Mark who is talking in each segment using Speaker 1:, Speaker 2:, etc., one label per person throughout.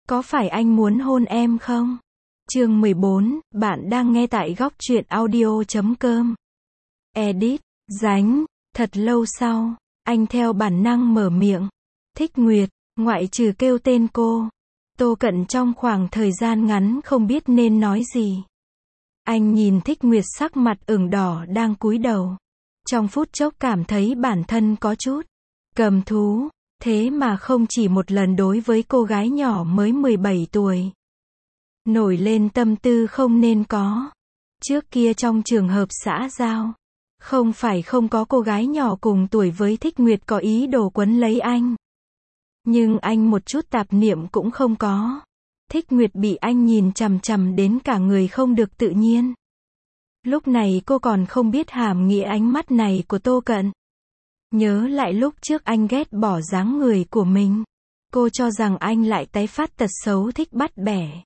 Speaker 1: Có phải anh muốn hôn em không? Chương 14, bạn đang nghe tại góc truyện audio.com. Edit, Dánh, thật lâu sau, anh theo bản năng mở miệng. Thích Nguyệt, ngoại trừ kêu tên cô. Tô Cận trong khoảng thời gian ngắn không biết nên nói gì. Anh nhìn Thích Nguyệt sắc mặt ửng đỏ đang cúi đầu. Trong phút chốc cảm thấy bản thân có chút cầm thú, thế mà không chỉ một lần đối với cô gái nhỏ mới 17 tuổi. Nổi lên tâm tư không nên có. Trước kia trong trường hợp xã giao, không phải không có cô gái nhỏ cùng tuổi với Thích Nguyệt có ý đồ quấn lấy anh. Nhưng anh một chút tạp niệm cũng không có. Thích Nguyệt bị anh nhìn chằm chằm đến cả người không được tự nhiên. Lúc này cô còn không biết hàm nghĩa ánh mắt này của Tô Cận. Nhớ lại lúc trước anh ghét bỏ dáng người của mình. Cô cho rằng anh lại tái phát tật xấu thích bắt bẻ.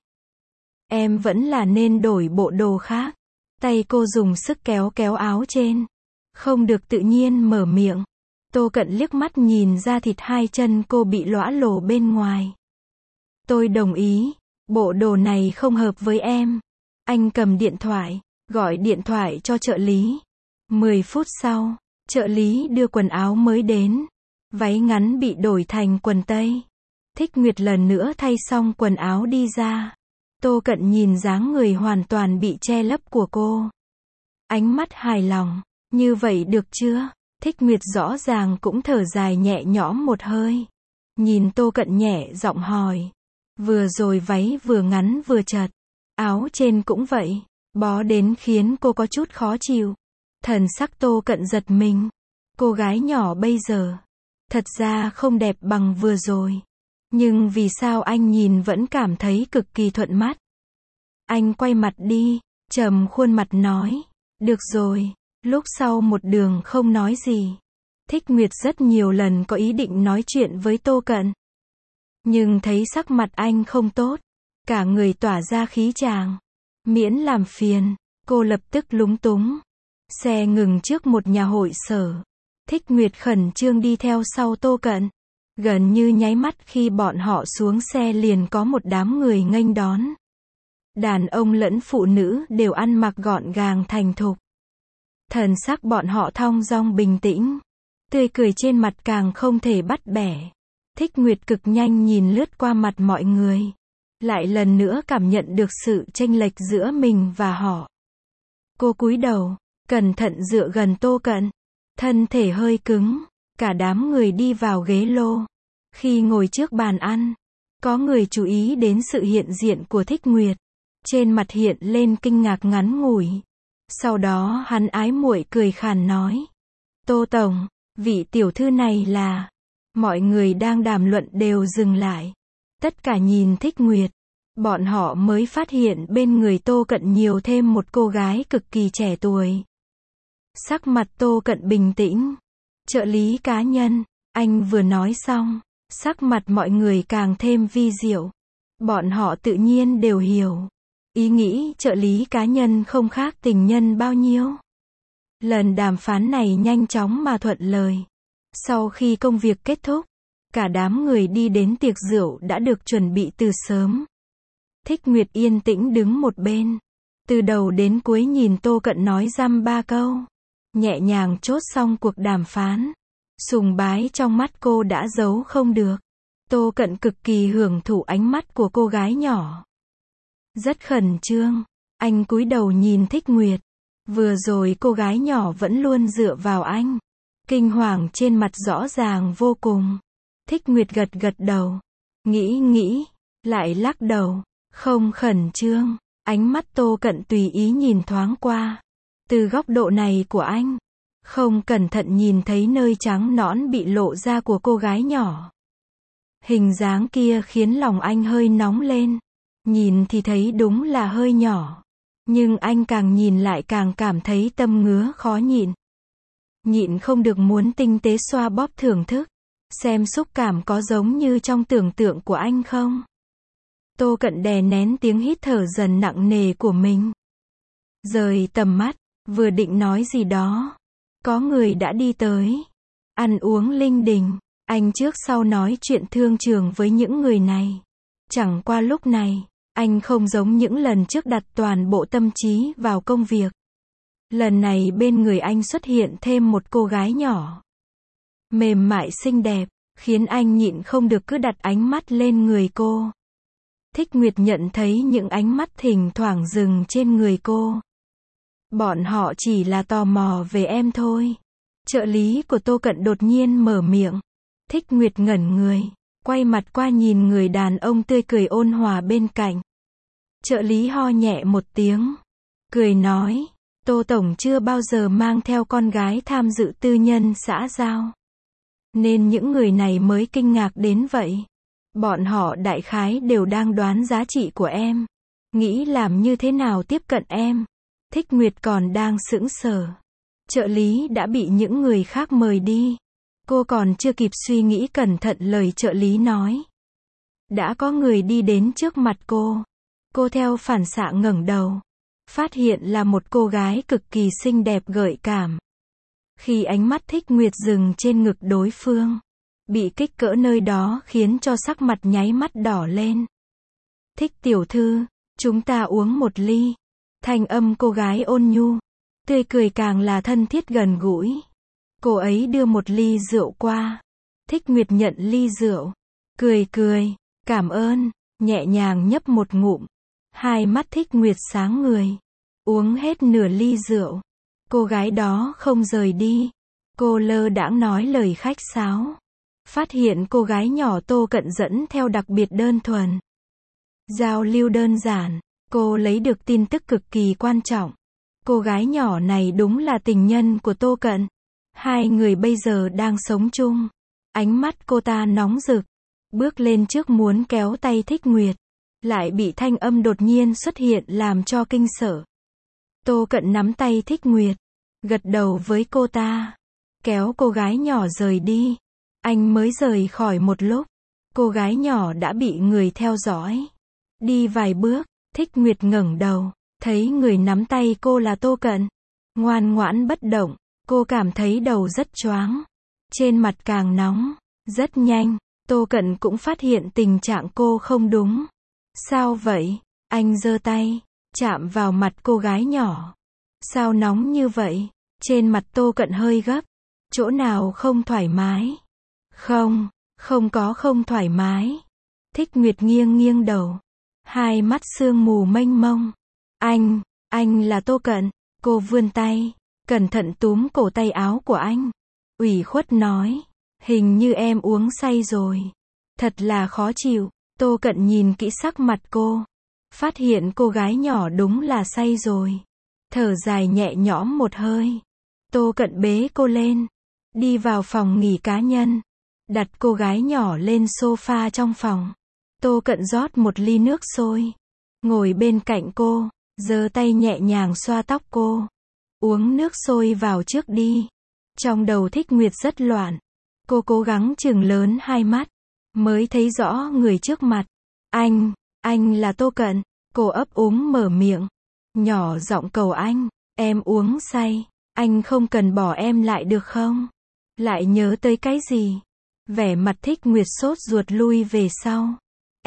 Speaker 1: Em vẫn là nên đổi bộ đồ khác. Tay cô dùng sức kéo kéo áo trên. Không được tự nhiên mở miệng. Tô Cận liếc mắt nhìn ra thịt hai chân cô bị lõa lồ bên ngoài. Tôi đồng ý. Bộ đồ này không hợp với em. Anh cầm điện thoại, gọi điện thoại cho trợ lý. 10 phút sau, trợ lý đưa quần áo mới đến. Váy ngắn bị đổi thành quần tây. Thích Nguyệt lần nữa thay xong quần áo đi ra. Tô Cận nhìn dáng người hoàn toàn bị che lấp của cô. Ánh mắt hài lòng. Như vậy được chưa? Thích Nguyệt rõ ràng cũng thở dài nhẹ nhõm một hơi. Nhìn Tô Cận nhẹ giọng hỏi. Vừa rồi váy vừa ngắn vừa chật. Áo trên cũng vậy. Bó đến khiến cô có chút khó chịu. Thần sắc Tô Cận giật mình. Cô gái nhỏ bây giờ thật ra không đẹp bằng vừa rồi. Nhưng vì sao anh nhìn vẫn cảm thấy cực kỳ thuận mắt. Anh quay mặt đi, trầm khuôn mặt nói. Được rồi. Lúc sau một đường không nói gì. Thích Nguyệt rất nhiều lần có ý định nói chuyện với Tô Cận. Nhưng thấy sắc mặt anh không tốt. Cả người tỏa ra khí chàng. Miễn làm phiền. Cô lập tức lúng túng. Xe ngừng trước một nhà hội sở. Thích Nguyệt khẩn trương đi theo sau Tô Cận. Gần như nháy mắt khi bọn họ xuống xe liền có một đám người nghênh đón. Đàn ông lẫn phụ nữ đều ăn mặc gọn gàng thành thục. Thần sắc bọn họ thong dong bình tĩnh. Tươi cười trên mặt càng không thể bắt bẻ. Thích Nguyệt cực nhanh nhìn lướt qua mặt mọi người. Lại lần nữa cảm nhận được sự chênh lệch giữa mình và họ. Cô cúi đầu, cẩn thận dựa gần Tô Cận. Thân thể hơi cứng. Cả đám người đi vào ghế lô. Khi ngồi trước bàn ăn, có người chú ý đến sự hiện diện của Thích Nguyệt. Trên mặt hiện lên kinh ngạc ngắn ngủi. Sau đó hắn ái muội cười khàn nói. Tô Tổng, vị tiểu thư này là... Mọi người đang đàm luận đều dừng lại. Tất cả nhìn Thích Nguyệt. Bọn họ mới phát hiện bên người Tô Cận nhiều thêm một cô gái cực kỳ trẻ tuổi. Sắc mặt Tô Cận bình tĩnh. Trợ lý cá nhân, anh vừa nói xong. Sắc mặt mọi người càng thêm vi diệu. Bọn họ tự nhiên đều hiểu. Ý nghĩ trợ lý cá nhân không khác tình nhân bao nhiêu. Lần đàm phán này nhanh chóng mà thuận lời. Sau khi công việc kết thúc, cả đám người đi đến tiệc rượu đã được chuẩn bị từ sớm. Thích Nguyệt yên tĩnh đứng một bên. Từ đầu đến cuối nhìn Tô Cận nói dăm ba câu. Nhẹ nhàng chốt xong cuộc đàm phán. Sùng bái trong mắt cô đã giấu không được. Tô Cận cực kỳ hưởng thụ ánh mắt của cô gái nhỏ. Rất khẩn trương. Anh cúi đầu nhìn Thích Nguyệt. Vừa rồi cô gái nhỏ vẫn luôn dựa vào anh. Kinh hoàng trên mặt rõ ràng vô cùng. Thích Nguyệt gật gật đầu. Nghĩ, lại lắc đầu. Không khẩn trương. Ánh mắt Tô Cận tùy ý nhìn thoáng qua. Từ góc độ này của anh, không cẩn thận nhìn thấy nơi trắng nõn bị lộ ra của cô gái nhỏ. Hình dáng kia khiến lòng anh hơi nóng lên. Nhìn thì thấy đúng là hơi nhỏ. Nhưng anh càng nhìn lại càng cảm thấy tâm ngứa khó nhịn. Nhịn không được muốn tinh tế xoa bóp thưởng thức. Xem xúc cảm có giống như trong tưởng tượng của anh không? Tô Cận đè nén tiếng hít thở dần nặng nề của mình. Rời tầm mắt, vừa định nói gì đó. Có người đã đi tới. Ăn uống linh đình. Anh trước sau nói chuyện thương trường với những người này. Chẳng qua lúc này, anh không giống những lần trước đặt toàn bộ tâm trí vào công việc. Lần này bên người anh xuất hiện thêm một cô gái nhỏ. Mềm mại xinh đẹp, khiến anh nhịn không được cứ đặt ánh mắt lên người cô. Thích Nguyệt nhận thấy những ánh mắt thỉnh thoảng dừng trên người cô. Bọn họ chỉ là tò mò về em thôi. Trợ lý của Tô Cận đột nhiên mở miệng. Thích Nguyệt ngẩn người, quay mặt qua nhìn người đàn ông tươi cười ôn hòa bên cạnh. Trợ lý ho nhẹ một tiếng, cười nói, Tô Tổng chưa bao giờ mang theo con gái tham dự tư nhân xã giao. Nên những người này mới kinh ngạc đến vậy. Bọn họ đại khái đều đang đoán giá trị của em. Nghĩ làm như thế nào tiếp cận em. Thích Nguyệt còn đang sững sờ. Trợ lý đã bị những người khác mời đi. Cô còn chưa kịp suy nghĩ cẩn thận lời trợ lý nói. Đã có người đi đến trước mặt cô. Cô theo phản xạ ngẩng đầu. Phát hiện là một cô gái cực kỳ xinh đẹp gợi cảm. Khi ánh mắt Thích Nguyệt dừng trên ngực đối phương, bị kích cỡ nơi đó khiến cho sắc mặt nháy mắt đỏ lên. Thích tiểu thư, chúng ta uống một ly. Thanh âm cô gái ôn nhu, tươi cười càng là thân thiết gần gũi. Cô ấy đưa một ly rượu qua. Thích Nguyệt nhận ly rượu, cười cười, cảm ơn, nhẹ nhàng nhấp một ngụm. Hai mắt Thích Nguyệt sáng người. Uống hết nửa ly rượu. Cô gái đó không rời đi. Cô lơ đãng nói lời khách sáo. Phát hiện cô gái nhỏ Tô Cận dẫn theo đặc biệt đơn thuần. Giao lưu đơn giản. Cô lấy được tin tức cực kỳ quan trọng. Cô gái nhỏ này đúng là tình nhân của Tô Cận. Hai người bây giờ đang sống chung. Ánh mắt cô ta nóng rực. Bước lên trước muốn kéo tay Thích Nguyệt. Lại bị thanh âm đột nhiên xuất hiện làm cho kinh sợ. Tô Cận nắm tay Thích Nguyệt. Gật đầu với cô ta. Kéo cô gái nhỏ rời đi. Anh mới rời khỏi một lúc. Cô gái nhỏ đã bị người theo dõi. Đi vài bước, Thích Nguyệt ngẩng đầu. Thấy người nắm tay cô là Tô Cận. Ngoan ngoãn bất động. Cô cảm thấy đầu rất choáng. Trên mặt càng nóng. Rất nhanh, Tô Cận cũng phát hiện tình trạng cô không đúng. Sao vậy? Anh giơ tay, chạm vào mặt cô gái nhỏ. Sao nóng như vậy? Trên mặt Tô Cận hơi gấp. Chỗ nào không thoải mái? Không có không thoải mái. Thích Nguyệt nghiêng nghiêng đầu. Hai mắt sương mù mênh mông. Anh là Tô Cận. Cô vươn tay, cẩn thận túm cổ tay áo của anh. Ủy khuất nói, hình như em uống say rồi. Thật là khó chịu. Tô Cận nhìn kỹ sắc mặt cô. Phát hiện cô gái nhỏ đúng là say rồi. Thở dài nhẹ nhõm một hơi. Tô Cận bế cô lên. Đi vào phòng nghỉ cá nhân. Đặt cô gái nhỏ lên sofa trong phòng. Tô Cận rót một ly nước sôi. Ngồi bên cạnh cô. Giơ tay nhẹ nhàng xoa tóc cô. Uống nước sôi vào trước đi. Trong đầu Thích Nguyệt rất loạn. Cô cố gắng chừng lớn hai mắt. Mới thấy rõ người trước mặt. Anh là Tô Cận. Cô ấp úng mở miệng. Nhỏ giọng cầu anh. Em uống say. Anh không cần bỏ em lại được không? Lại nhớ tới cái gì? Vẻ mặt Thích Nguyệt sốt ruột lui về sau.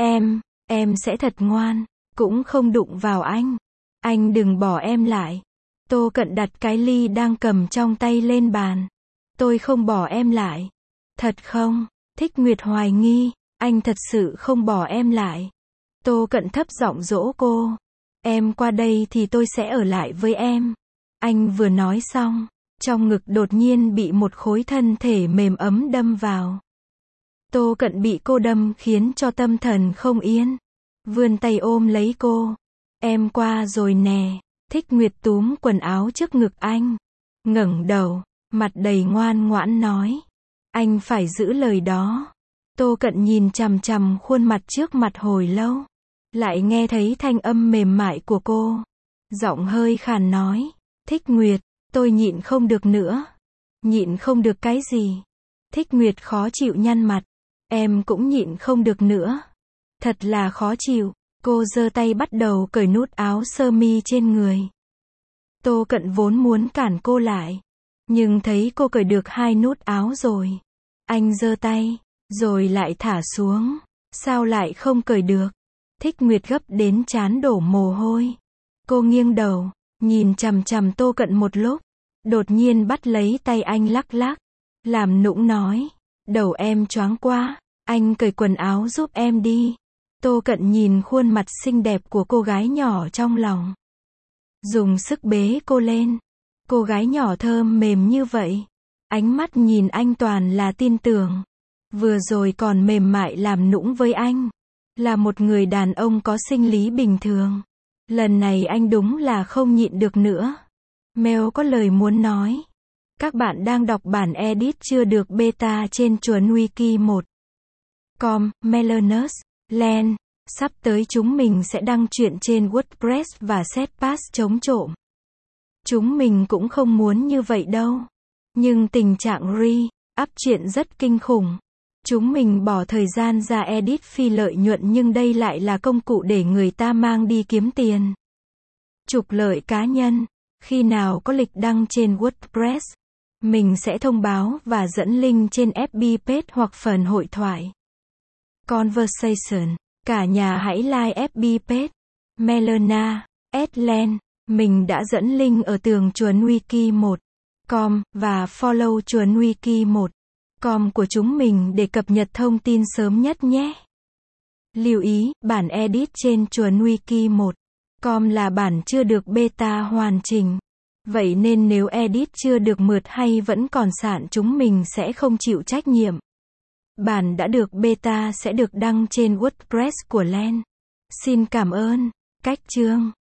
Speaker 1: Em sẽ thật ngoan. Cũng không đụng vào anh. Anh đừng bỏ em lại. Tô Cận đặt cái ly đang cầm trong tay lên bàn. Tôi không bỏ em lại. Thật không? Thích Nguyệt hoài nghi. Anh thật sự không bỏ em lại. Tô Cận thấp giọng dỗ cô. Em qua đây thì tôi sẽ ở lại với em. Anh vừa nói xong, trong ngực đột nhiên bị một khối thân thể mềm ấm đâm vào. Tô Cận bị cô đâm khiến cho tâm thần không yên. Vươn tay ôm lấy cô. Em qua rồi nè. Thích Nguyệt túm quần áo trước ngực anh. Ngẩng đầu, mặt đầy ngoan ngoãn nói. Anh phải giữ lời đó. Tô Cận nhìn chằm chằm khuôn mặt trước mặt hồi lâu. Lại nghe thấy thanh âm mềm mại của cô. Giọng hơi khàn nói. Thích Nguyệt, tôi nhịn không được nữa. Nhịn không được cái gì? Thích Nguyệt khó chịu nhăn mặt. Em cũng nhịn không được nữa. Thật là khó chịu. Cô giơ tay bắt đầu cởi nút áo sơ mi trên người. Tô Cận vốn muốn cản cô lại. Nhưng thấy cô cởi được hai nút áo rồi. Anh giơ tay, rồi lại thả xuống. Sao lại không cởi được? Thích Nguyệt gấp đến trán đổ mồ hôi. Cô nghiêng đầu, nhìn chằm chằm Tô Cận một lúc, đột nhiên bắt lấy tay anh lắc lắc, làm nũng nói, đầu em choáng quá, anh cởi quần áo giúp em đi. Tô Cận nhìn khuôn mặt xinh đẹp của cô gái nhỏ trong lòng, dùng sức bế cô lên. Cô gái nhỏ thơm mềm như vậy, ánh mắt nhìn anh toàn là tin tưởng. Vừa rồi còn mềm mại làm nũng với anh, là một người đàn ông có sinh lý bình thường. Lần này anh đúng là không nhịn được nữa. Mel có lời muốn nói. Các bạn đang đọc bản edit chưa được beta trên chuẩn wiki 1. Com, Melanus, Len. Sắp tới chúng mình sẽ đăng truyện trên WordPress và Setpass chống trộm. Chúng mình cũng không muốn như vậy đâu. Nhưng tình trạng up truyện rất kinh khủng. Chúng mình bỏ thời gian ra edit phi lợi nhuận nhưng đây lại là công cụ để người ta mang đi kiếm tiền. Trục lợi cá nhân. Khi nào có lịch đăng trên WordPress, mình sẽ thông báo và dẫn link trên FB page hoặc phần hội thoại. Conversation. Cả nhà hãy like FB page. Melana, Len. Mình đã dẫn link ở tường chuẩn wiki 1. Com và follow chuẩn wiki 1. Com của chúng mình để cập nhật thông tin sớm nhất nhé. Lưu ý, bản edit trên chuẩn wiki 1. Com là bản chưa được beta hoàn chỉnh. Vậy nên nếu edit chưa được mượt hay vẫn còn sạn chúng mình sẽ không chịu trách nhiệm. Bản đã được beta sẽ được đăng trên WordPress của Len. Xin cảm ơn. Cách chương